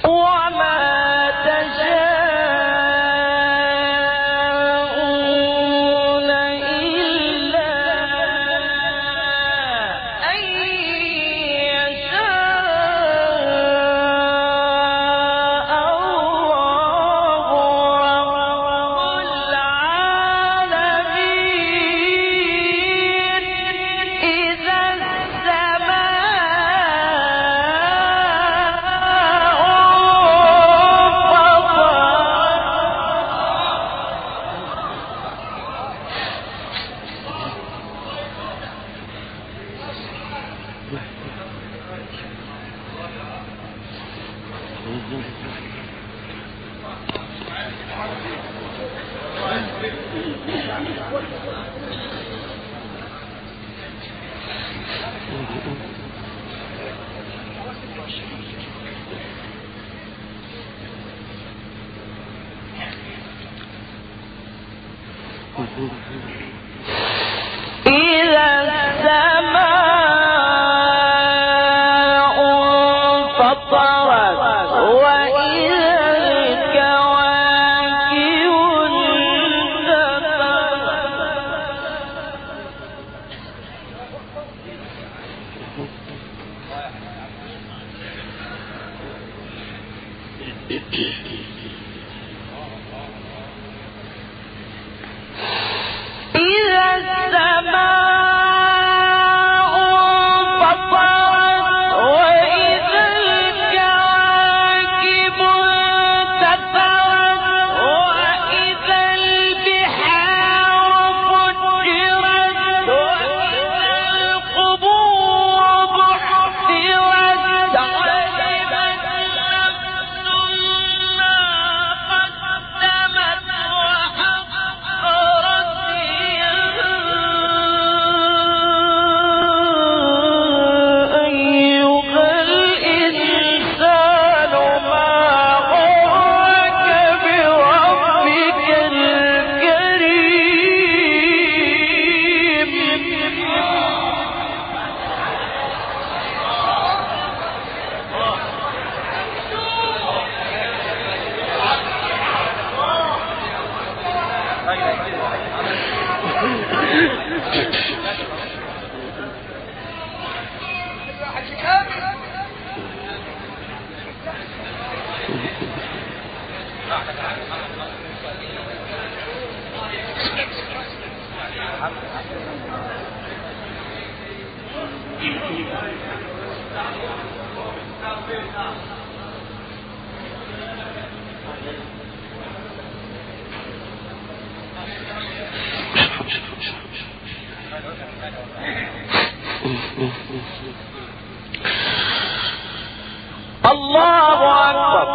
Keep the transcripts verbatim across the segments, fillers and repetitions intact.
الله أكبر.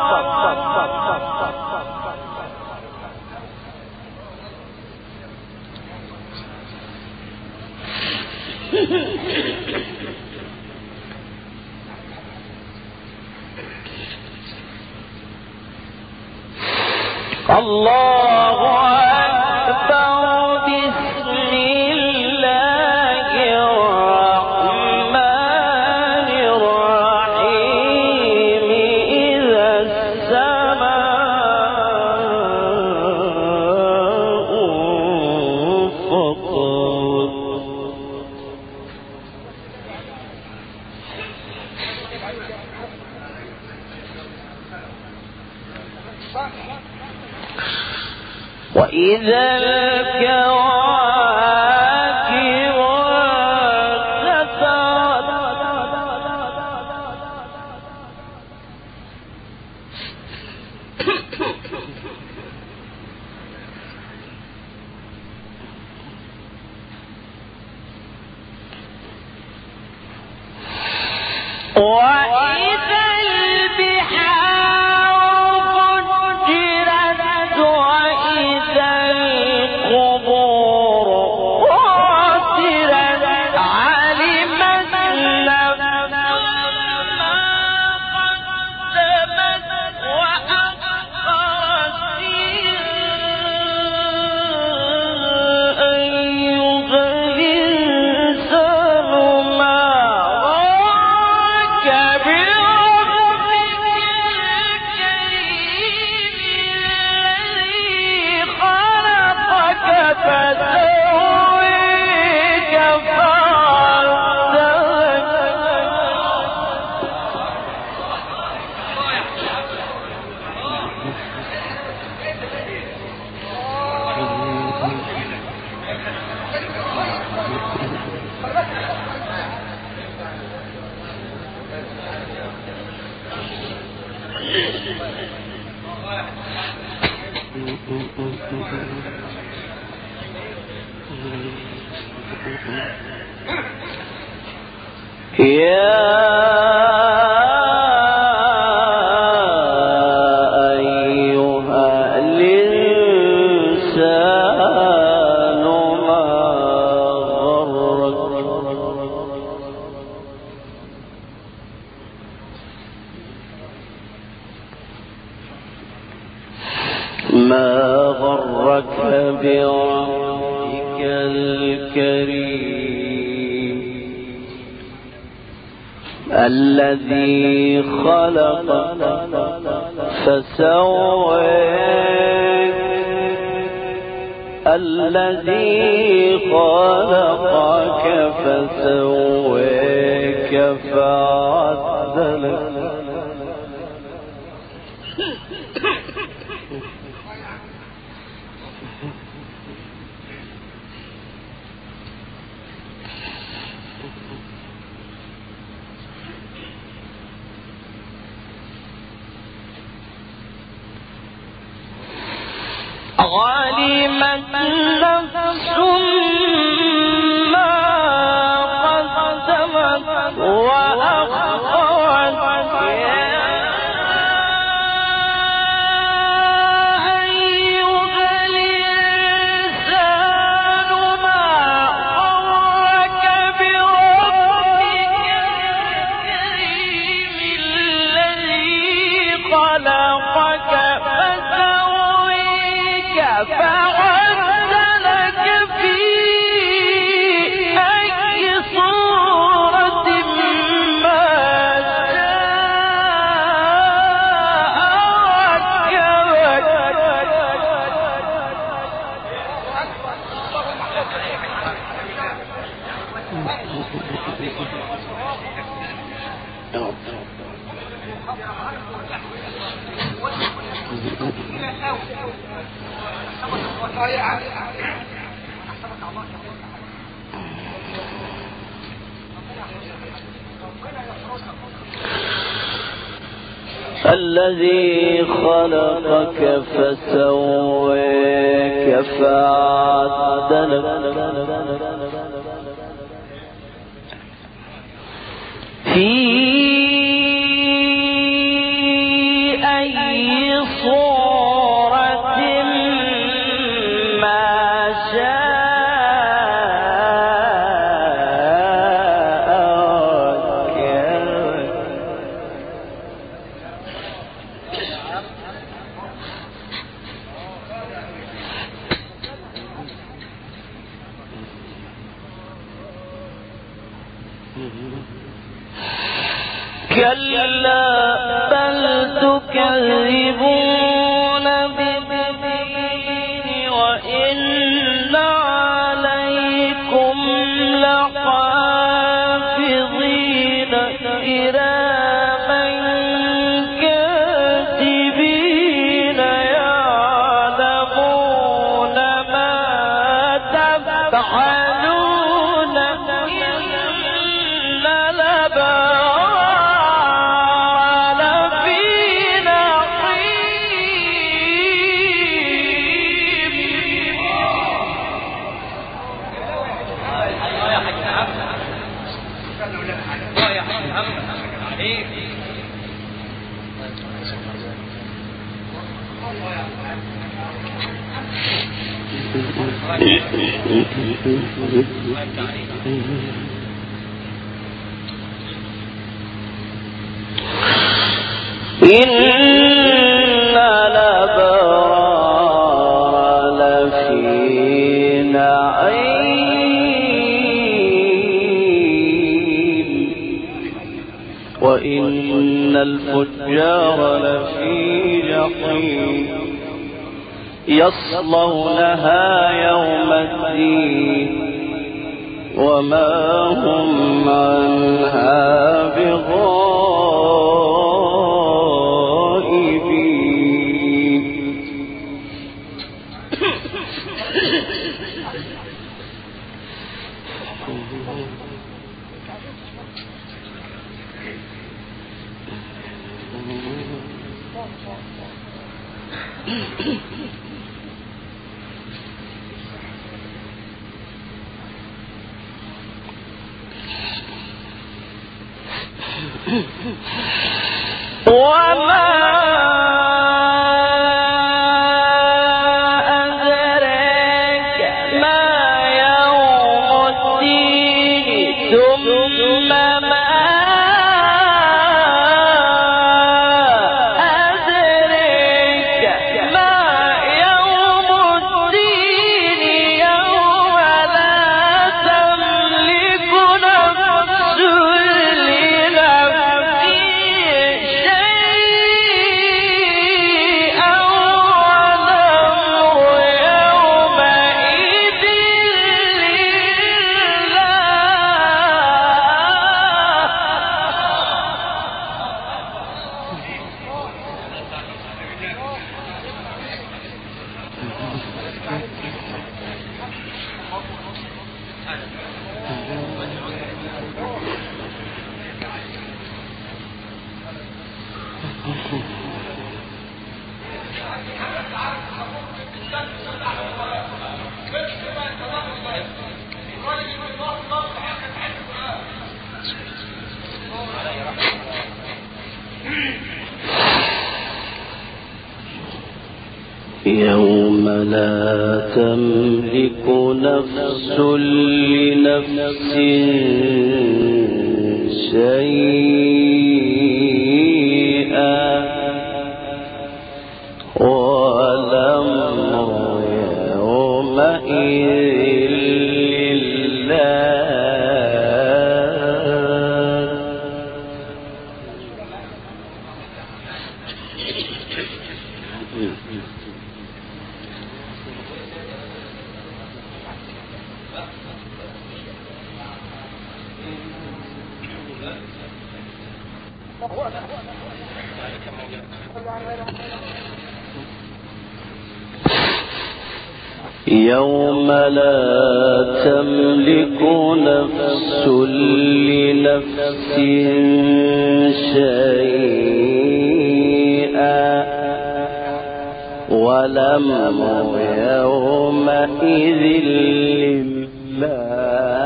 الله أكبر. بسم الله الرحمن الرحيم. إذا السماء انفطرت وإذا الكواكب انتثرت وإذا كان بربك الكريم الذي خلقك فسواك الذي خلقك فسواك فعدلك علمت نفس ما قدمت وأخرت يا أيها الإنسان ما غرك بربك الكريم الذي خلقك فعدلك في أي صورة ما شاء الذي خلقك فسواك فعدلك في أي صورة ما شاء كلا بل تكذبون بالدين وإن عليكم لحافظين كراما كاتبين يعلمون ما تفعلون إن الأبرار لفي إن الأبرار لفي نعيم وإن الفجار لفي جحيم يصلونها يوم الدين وما هم عنها بغائبين. يوم لا تملك نفس لنفس شيئا والأمر يومئذ لله. يوم لا تملك نفس لنفس شيئا والأمر يومئذ لله.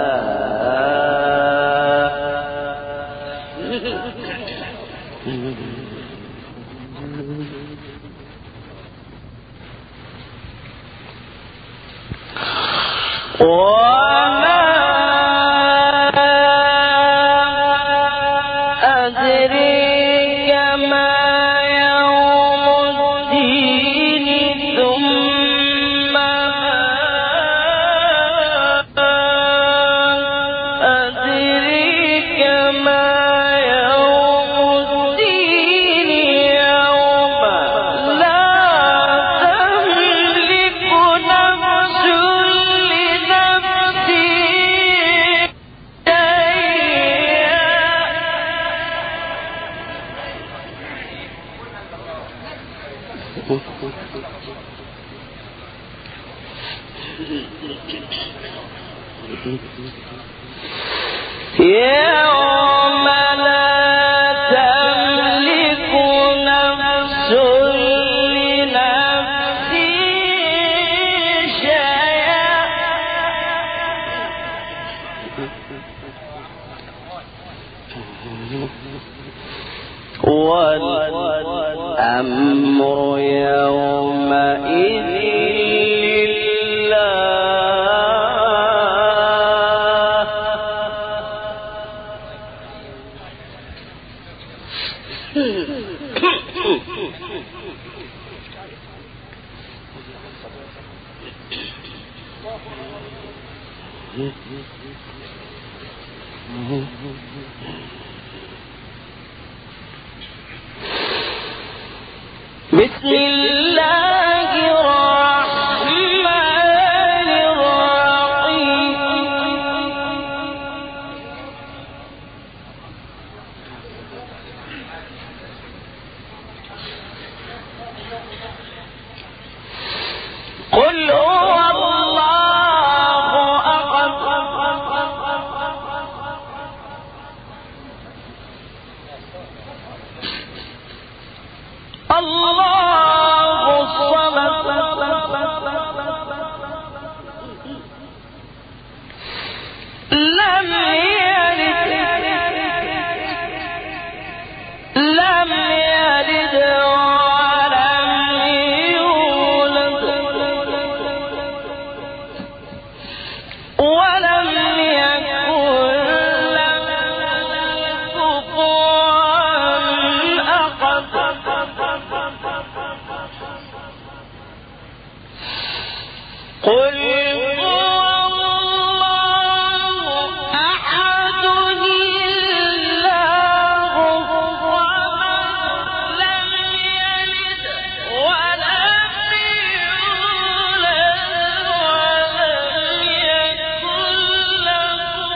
وما أدريك ما يوم الدين ثم أدريك ما يوم الدين يوم لا تملك نفس يوم لا تملك نفس لنفس شيئا والأمر يومئذ بسم الله الرحمن الرحيم. قل هو الله أحد الله قل هو الله أحد الله الصمد لم يلد ولم يولد ولم يكن له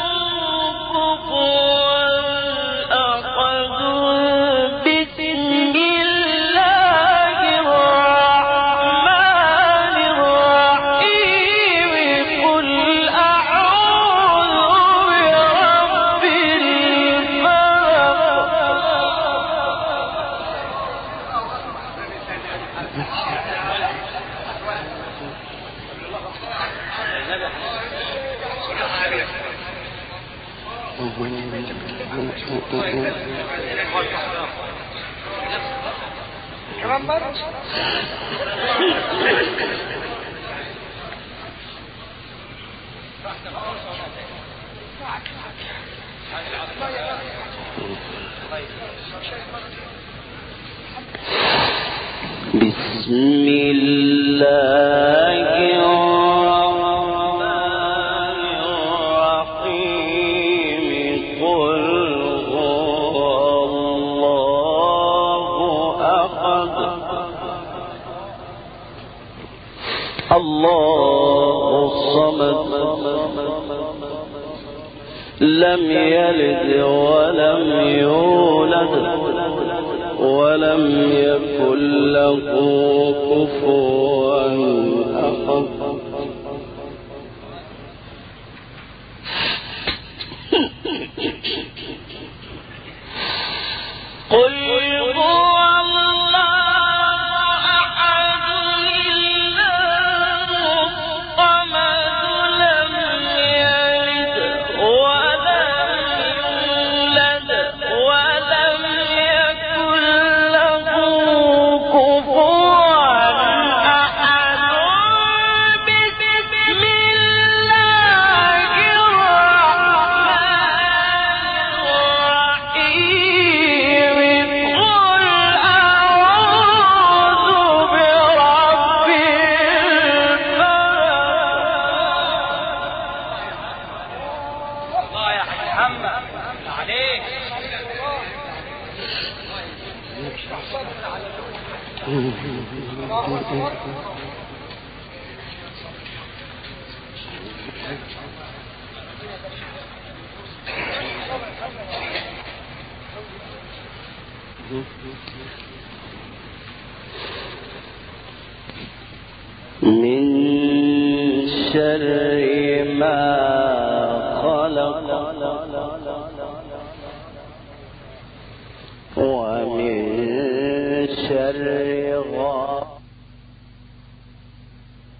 كفوا أحد. بسم الله الرحمن الرحيم قل أعوذ برب بسم الله الرحمن الرحيم قل هو الله أحد الله الصمد لم يلد ولم يولد ولم يكن له كفوا أحد. قل هو الله أحد الله الصمد لم يلد ولم يولد ولم يكن له كفوا أحد. بسم الله الرحمن الرحيم قل أعوذ برب الفلق. الله يا محمد عليك. من شر ما خلق ومن شر